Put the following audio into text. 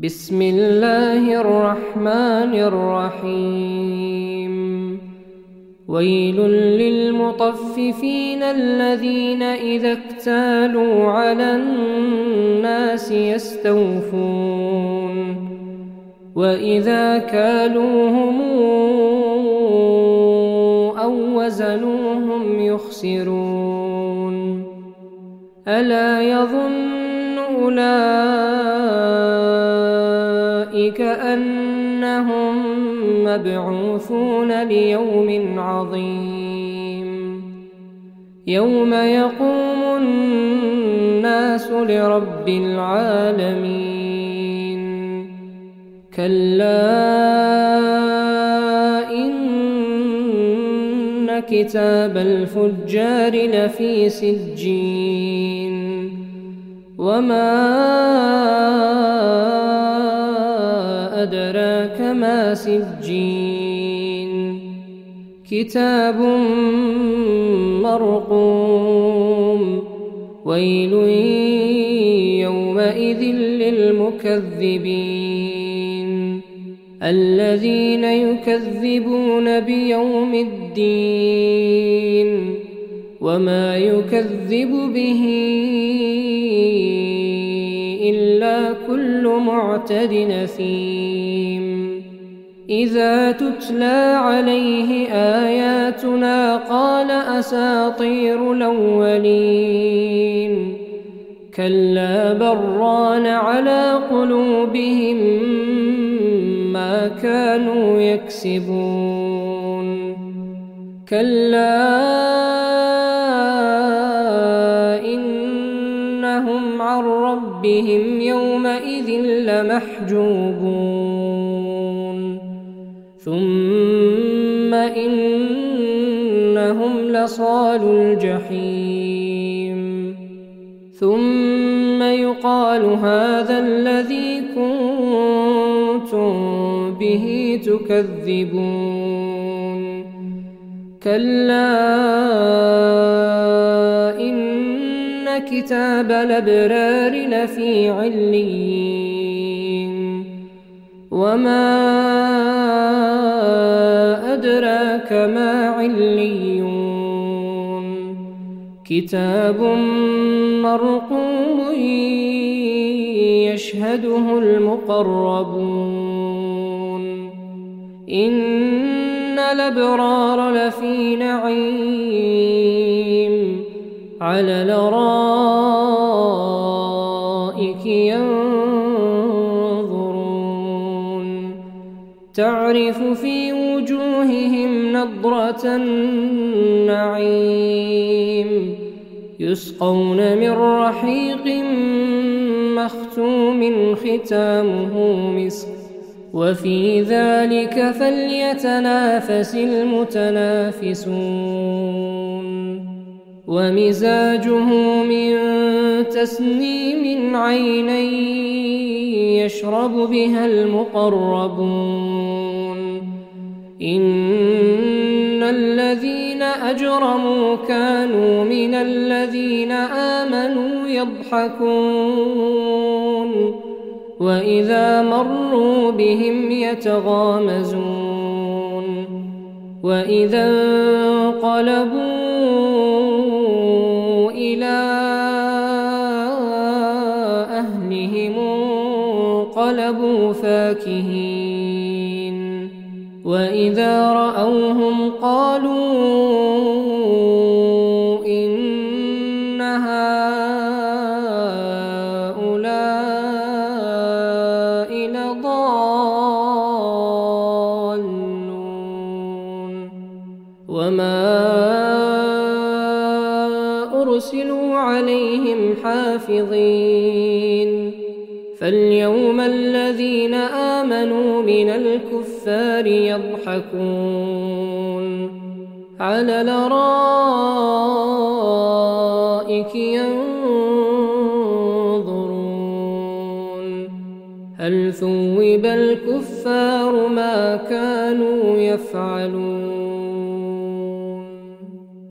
بسم الله الرحمن الرحيم. ويل للمطففين الذين إذا اكتالوا على الناس يستوفون وإذا كالوهم أو وزنوهم يخسرون. ألا يظن أولئك أنهم مبعوثون ليوم عظيم يوم يقوم الناس لرب العالمين. كلا إن كتاب الفجار لفي سجين. وما أدراك ما سجين. كتاب مرقوم. ويل يومئذ للمكذبين الذين يكذبون بيوم الدين. وما يكذب به إلا كل معتد أثيم. إذا تتلى عليه آياتنا قال أساطير الأولين. كلا بران على قلوبهم ما كانوا يكسبون. كلا إنهم عن ربهم يومئذ لمحجوبون. ثم إنهم لصالو الجحيم. ثم يقال هذا الذي كنتم به تكذبون. كلا إن كتاب الأبرار لفي عليين. وما أدراك ما عليون. كتاب مرقوم يشهده المقربون. إن الأبرار لفي نعيم على الأرائك ينظرون. تعرف في وجوههم نضرة النعيم. يسقون من رحيق مختوم ختامه مسك. وفي ذلك فليتنافس المتنافسون. ومزاجه من تسنيم عينا يشرب بها المقربون. إن الذين أجرموا كانوا من الذين آمنوا يضحكون وإذا مروا بهم يتغامزون. وإذا انقلبوا إلى أهلهم انقلبوا فاكهين. وإذا رأوهم قالوا إن هؤلاء لضالون. وما أرسلوا عليهم حافظين. فاليوم الذين آمنوا من الكفار يضحكون على الأرائك ينظرون. هل ثوب الكفار ما كانوا يفعلون.